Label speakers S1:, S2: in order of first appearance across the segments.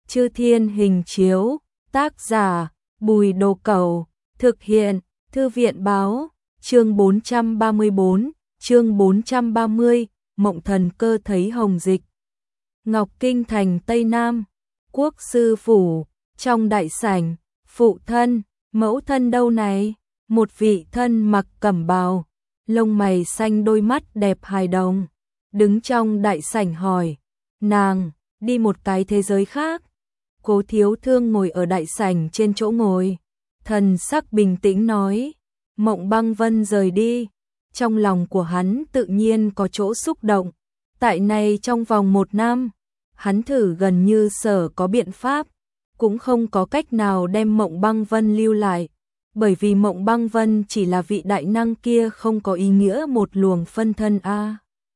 S1: Chư Thiên Hình Chiếu, tác giả Bùi Đồ Cẩu, thực hiện Thư viện Báo, chương 434, chương 430, Mộng Thần Cơ thấy Hồng Dịch. Ngọc Kinh thành Tây Nam, Quốc sư phủ, trong đại sảnh, phụ thân, mẫu thân đâu này? Một vị thân mặc cẩm bào, lông mày xanh, đôi mắt đẹp hài đồng, đứng trong đại sảnh hỏi, nàng đi một cái thế giới khác. Cố Thiếu Thương ngồi ở đại sảnh trên chỗ ngồi, thần sắc bình tĩnh nói, Mộng Băng Vân rời đi. Trong lòng của hắn tự nhiên có chỗ xúc động, tại này trong vòng 1 năm, hắn thử gần như sở có biện pháp, cũng không có cách nào đem Mộng Băng Vân lưu lại, bởi vì Mộng Băng Vân chỉ là vị đại năng kia không có ý nghĩa một luồng phân thân a.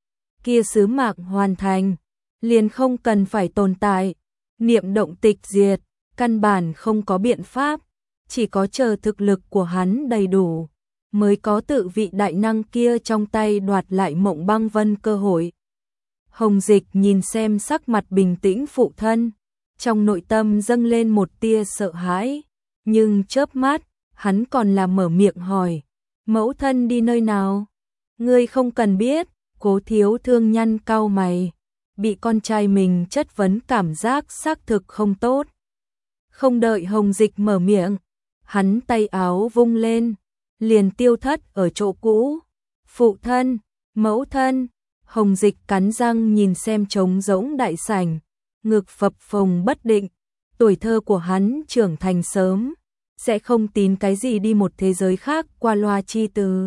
S1: Kia sứ mạng hoàn thành, liền không cần phải tồn tại, niệm động tịch diệt, căn bản không có biện pháp, chỉ có chờ thực lực của hắn đầy đủ, mới có tự vị đại năng kia trong tay đoạt lại Mộng Băng Vân cơ hội. Hồng Dịch nhìn xem sắc mặt bình tĩnh phụ thân, trong nội tâm dâng lên một tia sợ hãi, nhưng chớp mắt, hắn còn là mở miệng hỏi, mẫu thân đi nơi nào? Ngươi không cần biết. Cố Thiếu Thương nhăn cau mày, bị con trai mình chất vấn cảm giác xác thực không tốt. Không đợi Hồng Dịch mở miệng, hắn tay áo vung lên, liền tiêu thất ở chỗ cũ. Phụ thân, mẫu thân. Hồng Dịch cắn răng nhìn xem trống rỗng đại sảnh, ngực phập phồng bất định. Tuổi thơ của hắn trưởng thành sớm, sẽ không tin cái gì đi một thế giới khác qua loa chi từ.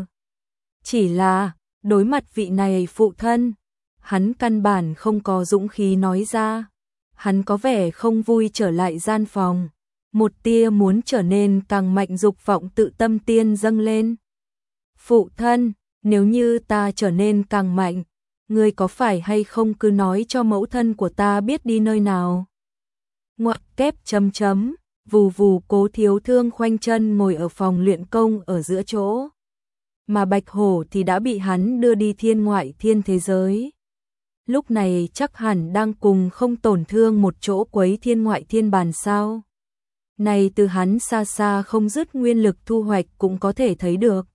S1: Chỉ là, đối mặt vị này phụ thân, hắn căn bản không có dũng khí nói ra. Hắn có vẻ không vui trở lại gian phòng, một tia muốn trở nên càng mạnh dục vọng tự tâm tiên dâng lên. Phụ thân, nếu như ta trở nên càng mạnh, ngươi có phải hay không cứ nói cho mẫu thân của ta biết đi nơi nào? Ngoặc kép chấm chấm, vù vù. Cố Thiếu Thương khoanh chân ngồi ở phòng luyện công ở giữa chỗ, mà Bạch Hổ thì đã bị hắn đưa đi thiên ngoại thiên thế giới. Lúc này chắc hẳn đang cùng Không Tổn Thương một chỗ quấy thiên ngoại thiên bàn sao. Này từ hắn xa xa không dứt nguyên lực thu hoạch cũng có thể thấy được.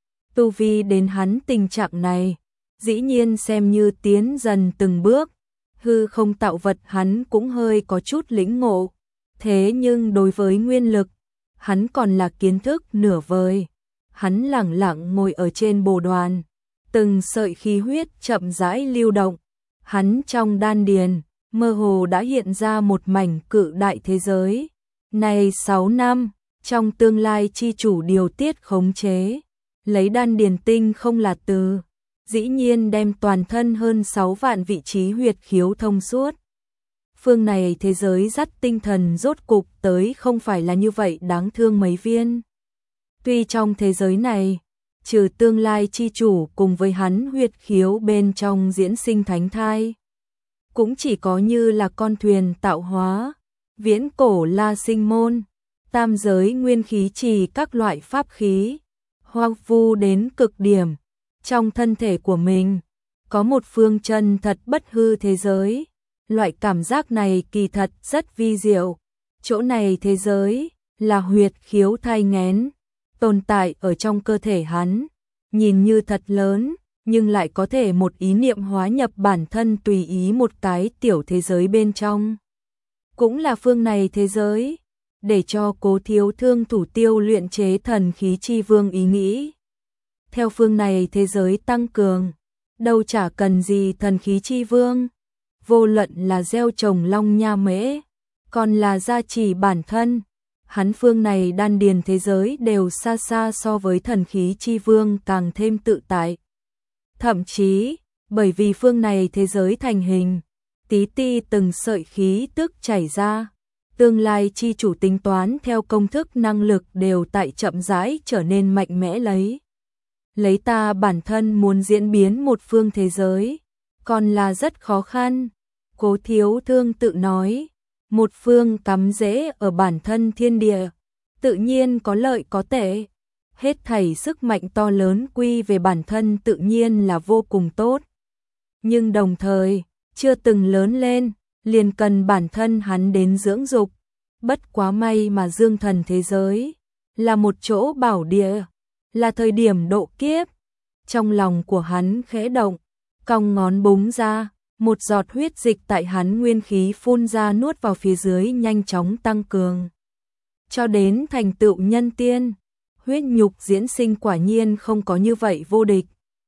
S1: Tu vi đến hắn tình trạng này, dĩ nhiên xem như tiến dần từng bước, hư không tạo vật hắn cũng hơi có chút lĩnh ngộ. Thế nhưng đối với nguyên lực, hắn còn là kiến thức nửa vời. Hắn lẳng lặng ngồi ở trên bồ đoàn, từng sợi khí huyết chậm rãi lưu động. Hắn trong đan điền, mơ hồ đã hiện ra một mảnh cự đại thế giới. Này 6 năm, trong tương lai chi chủ điều tiết khống chế, lấy đan điền tinh không là từ, dĩ nhiên đem toàn thân hơn 6 vạn vị trí huyệt khiếu thông suốt. Phương này thế giới dắt tinh thần rốt cục tới không phải là như vậy đáng thương mấy viên. Tuy trong thế giới này, trừ tương lai chi chủ cùng với hắn huyệt khiếu bên trong diễn sinh thánh thai, cũng chỉ có như là con thuyền tạo hóa, viễn cổ La Sinh Môn, tam giới nguyên khí trì các loại pháp khí, hoang vu đến cực điểm. Trong thân thể của mình, có một phương chân thật bất hư thế giới. Loại cảm giác này kỳ thật rất vi diệu. Chỗ này thế giới là huyệt khiếu thai nghén, tồn tại ở trong cơ thể hắn, nhìn như thật lớn, nhưng lại có thể một ý niệm hóa nhập bản thân tùy ý một cái tiểu thế giới bên trong. Cũng là phương này thế giới, để cho Cố Thiếu Thương thủ tiêu luyện chế thần khí chi vương ý nghĩ. Theo phương này thế giới tăng cường, đâu chả cần gì thần khí chi vương. Vô luận là gieo trồng long nha mễ, còn là gia trì bản thân, hắn phương này đan điền thế giới đều xa xa so với thần khí chi vương càng thêm tự tại. Thậm chí, bởi vì phương này thế giới thành hình, tí ti từng sợi khí tức chảy ra, tương lai chi chủ tính toán theo công thức năng lực đều tại chậm rãi trở nên mạnh mẽ lấy ta bản thân muốn diễn biến một phương thế giới, còn là rất khó khăn. Cố Thiếu Thương tự nói, một phương cắm rễ ở bản thân thiên địa, tự nhiên có lợi có tệ. Hết thảy sức mạnh to lớn quy về bản thân tự nhiên là vô cùng tốt. Nhưng đồng thời, chưa từng lớn lên, liền cần bản thân hắn đến dưỡng dục. Bất quá may mà dương thần thế giới là một chỗ bảo địa, là thời điểm độ kiếp. Trong lòng của hắn khẽ động, cong ngón búng ra, một giọt huyết dịch tại hắn nguyên khí phun ra nuốt vào phía dưới nhanh chóng tăng cường. Cho đến thành tựu nhân tiên, huyết nhục diễn sinh quả nhiên không có như vậy vô địch.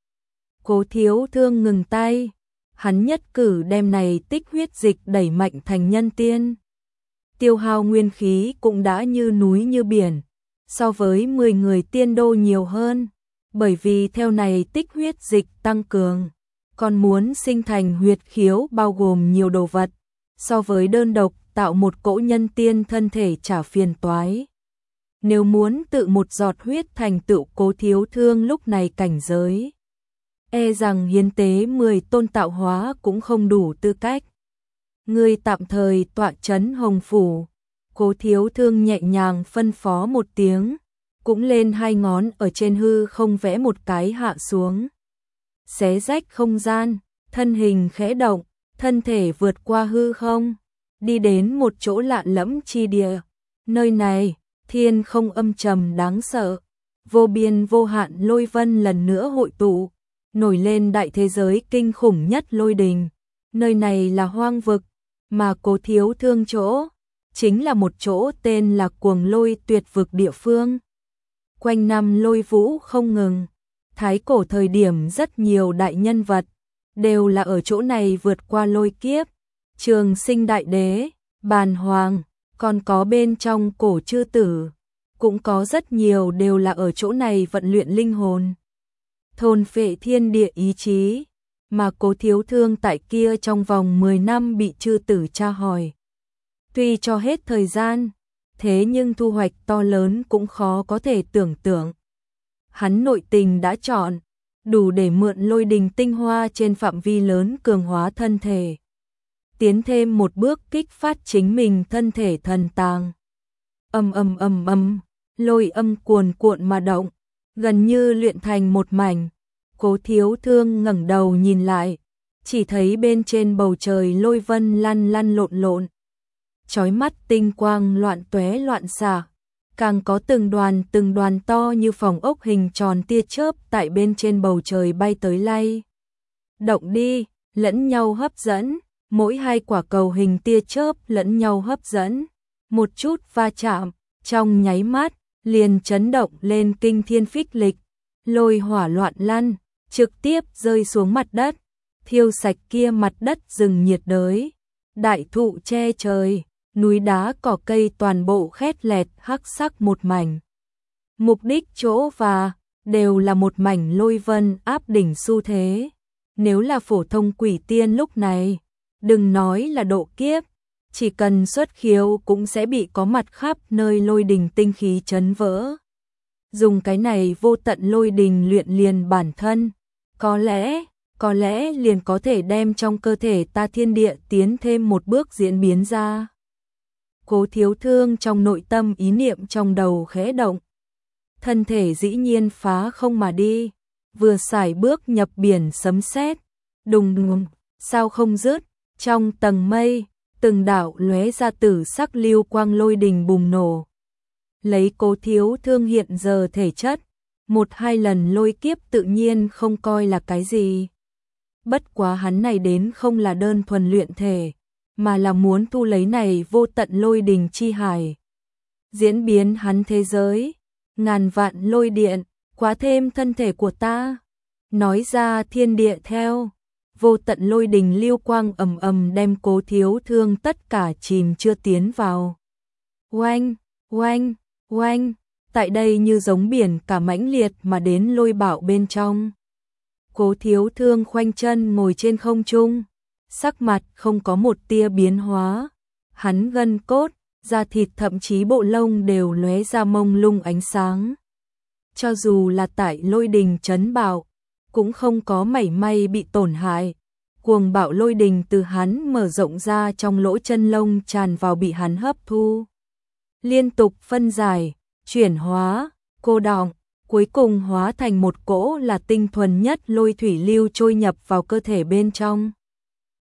S1: Cố Thiếu Thương ngừng tay, hắn nhất cử đem này tích huyết dịch đẩy mạnh thành nhân tiên. Tiêu hao nguyên khí cũng đã như núi như biển, so với 10 người tiên đô nhiều hơn, bởi vì theo này tích huyết dịch tăng cường, còn muốn sinh thành huyệt khiếu bao gồm nhiều đồ vật, so với đơn độc tạo một cỗ nhân tiên thân thể trả phiền toái. Nếu muốn tự một giọt huyết thành tựu Cố Thiếu Thương lúc này cảnh giới, e rằng hiến tế 10 tôn tạo hóa cũng không đủ tư cách. Ngươi tạm thời tọa trấn Hồng Phủ. Cố Thiếu Thương nhẹ nhàng phân phó một tiếng, cũng lên hai ngón ở trên hư không vẽ một cái hạ xuống. Xé rách không gian, thân hình khẽ động, thân thể vượt qua hư không, đi đến một chỗ lạ lẫm chi địa. Nơi này, thiên không âm trầm đáng sợ, vô biên vô hạn lôi vân lần nữa hội tụ, nổi lên đại thế giới kinh khủng nhất lôi đình. Nơi này là hoang vực, mà Cố Thiếu Thương chỗ chính là một chỗ tên là Cuồng Lôi Tuyệt Vực địa phương. Quanh năm lôi vũ không ngừng, thái cổ thời điểm rất nhiều đại nhân vật đều là ở chỗ này vượt qua lôi kiếp. Trường Sinh Đại Đế, Bàn Hoàng, còn có bên trong cổ chư tử, cũng có rất nhiều đều là ở chỗ này vận luyện linh hồn, thôn phệ thiên địa ý chí, mà Cố Thiếu Thương tại kia trong vòng 10 năm bị chư tử tra hỏi. Tuy cho hết thời gian, thế nhưng thu hoạch to lớn cũng khó có thể tưởng tượng. Hắn nội tình đã chọn, đủ để mượn lôi đình tinh hoa trên phạm vi lớn cường hóa thân thể, tiến thêm một bước kích phát chính mình thân thể thần tàng. Lôi âm cuồn cuộn mà động, gần như luyện thành một mảnh. Cố Thiếu Thương ngẩng đầu nhìn lại, chỉ thấy bên trên bầu trời lôi vân lăn lăn lộn lộn, chói mắt tinh quang loạn tóe loạn xạ, càng có từng đoàn to như phòng ốc hình tròn tia chớp tại bên trên bầu trời bay tới lay động đi, lẫn nhau hấp dẫn, mỗi hai quả cầu hình tia chớp lẫn nhau hấp dẫn, một chút va chạm, trong nháy mắt liền chấn động lên kinh thiên phích lịch, lôi hỏa loạn lăn, trực tiếp rơi xuống mặt đất, thiêu sạch kia mặt đất rừng nhiệt đới, đại thụ che trời, núi đá cỏ cây toàn bộ khét lẹt hắc sắc một mảnh. Mục đích chỗ và đều là một mảnh lôi vân áp đỉnh xu thế. Nếu là phổ thông quỷ tiên lúc này, đừng nói là độ kiếp, chỉ cần xuất khiếu cũng sẽ bị có mặt khắp nơi lôi đình tinh khí chấn vỡ. Dùng cái này vô tận lôi đình luyện liền bản thân, có lẽ liền có thể đem trong cơ thể ta thiên địa tiến thêm một bước diễn biến ra. Cố Thiếu Thương trong nội tâm ý niệm trong đầu khẽ động, thân thể dĩ nhiên phá không mà đi, vừa sải bước nhập biển sấm sét, đùng đùng, sao không dứt, trong tầng mây, từng đạo lóe ra tử sắc lưu quang lôi đình bùng nổ. Lấy Cố Thiếu Thương hiện giờ thể chất, một hai lần lôi kiếp tự nhiên không coi là cái gì. Bất quá hắn này đến không là đơn thuần luyện thể, mà là muốn thu lấy này vô tận lôi đình chi hải, diễn biến hắn thế giới, ngàn vạn lôi điện, quá thêm thân thể của ta. Nói ra thiên địa theo, vô tận lôi đình lưu quang ầm ầm đem Cố Thiếu Thương tất cả chìm chưa tiến vào. Oanh, oanh, oanh, tại đây như giống biển cả mãnh liệt mà đến lôi bạo bên trong. Cố Thiếu Thương khoanh chân ngồi trên không trung, sắc mặt không có một tia biến hóa, hắn gân cốt, da thịt thậm chí bộ lông đều lóe ra mông lung ánh sáng. Cho dù là tại lôi đình chấn bạo, cũng không có mảy may bị tổn hại. Cuồng bạo lôi đình từ hắn mở rộng ra trong lỗ chân lông tràn vào bị hắn hấp thu, liên tục phân giải, chuyển hóa, cô đọng, cuối cùng hóa thành một cỗ là tinh thuần nhất lôi thủy lưu trôi nhập vào cơ thể bên trong.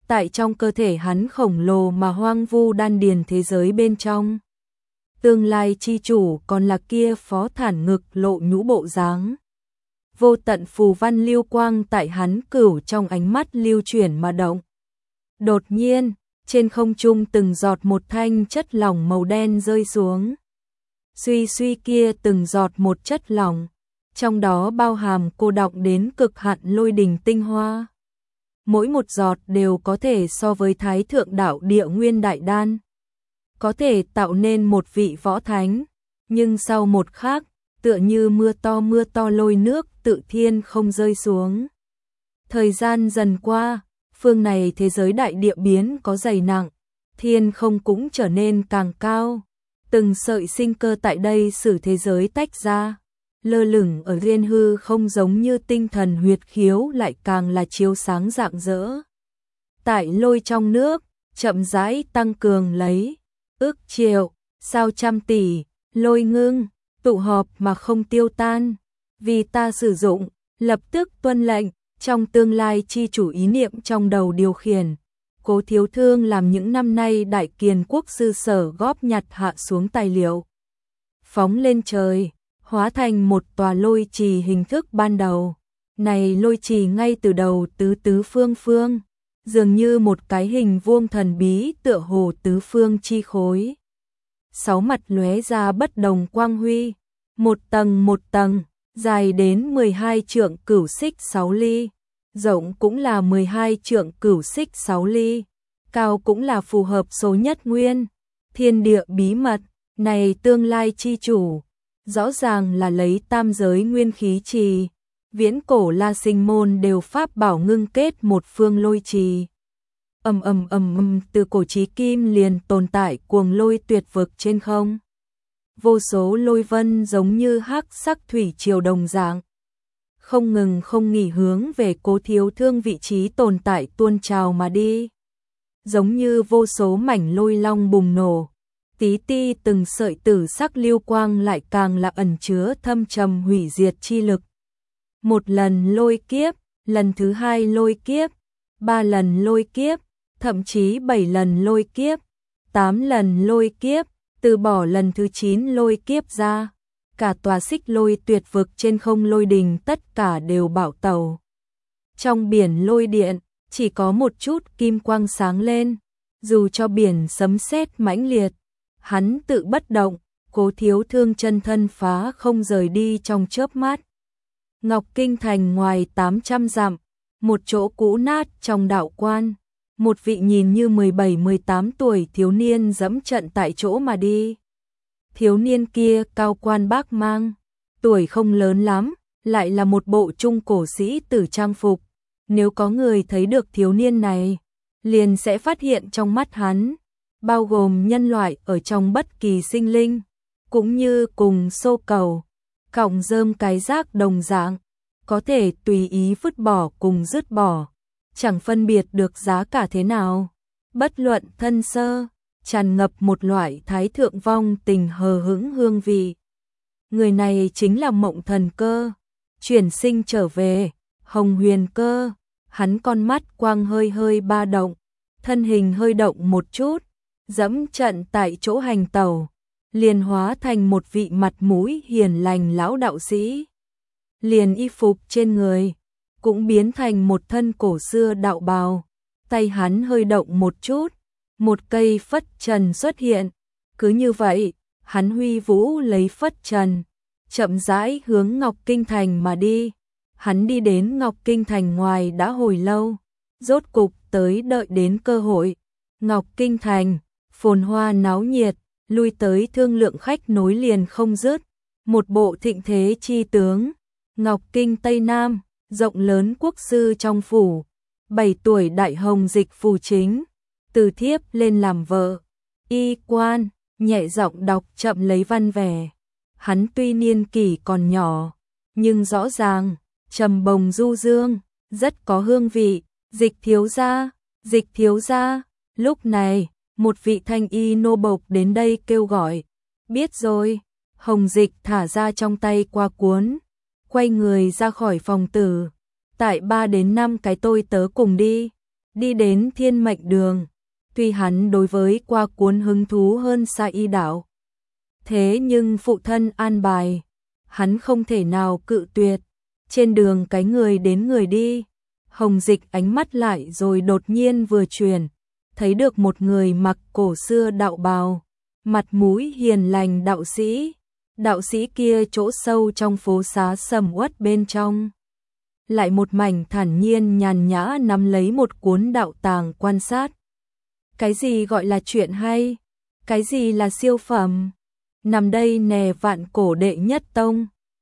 S1: tại trong cơ thể hắn khổng lồ mà hoang vu đan điền thế giới bên trong. Tương lai chi chủ còn là kia phó thản ngực lộ nhũ bộ dáng. Vô tận phù văn lưu quang tại hắn cửu trong ánh mắt lưu chuyển mà động. Đột nhiên, trên không trung từng giọt một thanh chất lỏng màu đen rơi xuống. Suy suy kia từng giọt một chất lỏng, trong đó bao hàm cô đọng đến cực hạn lôi đình tinh hoa. Mỗi một giọt đều có thể so với Thái Thượng Đạo Địa Nguyên Đại Đan, có thể tạo nên một vị võ thánh, nhưng sau một khắc, tựa như mưa to lôi nước tự thiên không rơi xuống. Thời gian dần qua, phương này thế giới đại địa biến có dày nặng, thiên không cũng trở nên càng cao. Từng sợi sinh cơ tại đây sử thế giới tách ra, lơ lửng ở liên hư không giống như tinh thần huyệt khiếu lại càng là chiếu sáng rạng rỡ. Tại lôi trong nước, chậm rãi tăng cường lấy, ước triệu, sao trăm tỷ, lôi ngưng, tụ họp mà không tiêu tan. Vì ta sử dụng, lập tức tuân lệnh, trong tương lai chi chủ ý niệm trong đầu điều khiển. Cố Thiếu Thương làm những năm nay Đại Kiền Quốc sư sở góp nhặt hạ xuống tài liệu. Phóng lên trời, hóa thành một tòa lôi trì hình thức ban đầu. Này lôi trì ngay từ đầu tứ phương, dường như một cái hình vuông thần bí tựa hồ tứ phương chi khối. 6 mặt lóe ra bất đồng quang huy, một tầng, dài đến 12 trượng cửu xích 6 ly. Rộng cũng là 12 trượng cửu xích 6 ly, cao cũng là phù hợp số nhất nguyên. Thiên địa bí mật, này tương lai chi chủ, rõ ràng là lấy tam giới nguyên khí trì. Viễn cổ La Sinh môn đều pháp bảo ngưng kết một phương lôi trì. Từ cổ chí kim liền tồn tại cuồng lôi tuyệt vực trên không. Vô số lôi vân giống như hắc sắc thủy triều đồng dạng, không ngừng không nghỉ hướng về Cố Thiếu Thương vị trí tồn tại tuôn trào mà đi. Giống như vô số mảnh lôi long bùng nổ, tí ti từng sợi tử sắc lưu quang lại càng là ẩn chứa thâm trầm hủy diệt chi lực. Một lần lôi kiếp, lần thứ 2 lôi kiếp, 3 lần lôi kiếp, thậm chí 7 lần lôi kiếp, 8 lần lôi kiếp, từ bỏ lần thứ 9 lôi kiếp ra. Cả tòa xích lôi tuyệt vực trên không lôi đình tất cả đều bảo tẩu. Trong biển lôi điện, chỉ có một chút kim quang sáng lên, dù cho biển sấm sét mãnh liệt, hắn tự bất động, Cố Thiếu Thương chân thân phá không rời đi trong chớp mắt. Ngọc Kinh Thành ngoài 800 dặm, một chỗ cũ nát trong đạo quan, một vị nhìn như 17-18 tuổi thiếu niên dẫm trận tại chỗ mà đi. Thiếu niên kia cao quan bác mang, tuổi không lớn lắm, lại là một bộ trung cổ sĩ tử trang phục. Nếu có người thấy được thiếu niên này, liền sẽ phát hiện trong mắt hắn, bao gồm nhân loại ở trong bất kỳ sinh linh, cũng như cùng xô cầu, cọng rơm cái rác đồng dạng, có thể tùy ý vứt bỏ cùng dứt bỏ, chẳng phân biệt được giá cả thế nào. Bất luận thân sơ, tràn ngập một loại thái thượng vong tình hờ hững hương vị. Người này chính là Mộng Thần Cơ, chuyển sinh trở về, Hồng Huyền Cơ. Hắn con mắt quang hơi hơi ba động, thân hình hơi động một chút, dẫm trận tại chỗ hành tẩu, liền hóa thành một vị mặt mũi hiền lành lão đạo sĩ. Liền y phục trên người cũng biến thành một thân cổ xưa đạo bào, tay hắn hơi động một chút, một cây phất trần xuất hiện. Cứ như vậy, hắn huy vũ lấy phất trần, chậm rãi hướng Ngọc Kinh Thành mà đi. Hắn đi đến Ngọc Kinh Thành ngoài đã hồi lâu, rốt cục tới đợi đến cơ hội. Ngọc Kinh Thành, phồn hoa náo nhiệt, lui tới thương lượng khách nối liền không dứt, một bộ thịnh thế chi tướng. Ngọc Kinh Tây Nam, rộng lớn quốc sư trong phủ, 7 tuổi đại hồng dịch phù chính, từ thiếp lên làm vợ. Y quan, nhẹ giọng đọc chậm lấy văn vẻ. Hắn tuy niên kỷ còn nhỏ, nhưng rõ ràng, trầm bồng du dương, rất có hương vị. Dịch thiếu gia. Lúc này, một vị thanh y nô bộc đến đây kêu gọi. Biết rồi. Hồng Dịch thả ra trong tay qua cuốn, quay người ra khỏi phòng tử. Tại 3 đến 5 cái tôi tớ cùng đi. đi đến Thiên Mệnh Đường. Tuy hắn đối với qua cuốn hứng thú hơn Sa Y đạo, thế nhưng phụ thân an bài, hắn không thể nào cự tuyệt. Trên đường cái người đến người đi, Hồng Dịch ánh mắt lại rồi đột nhiên vừa chuyển, thấy được một người mặc cổ xưa đạo bào, mặt mũi hiền lành đạo sĩ. Đạo sĩ kia chỗ sâu trong phố xá sầm uất bên trong, lại một mảnh thản nhiên nhàn nhã nắm lấy một cuốn đạo tàng quan sát. Cái gì gọi là chuyện hay? Cái gì là siêu phẩm? Nằm đây nè, vạn cổ đệ nhất tông.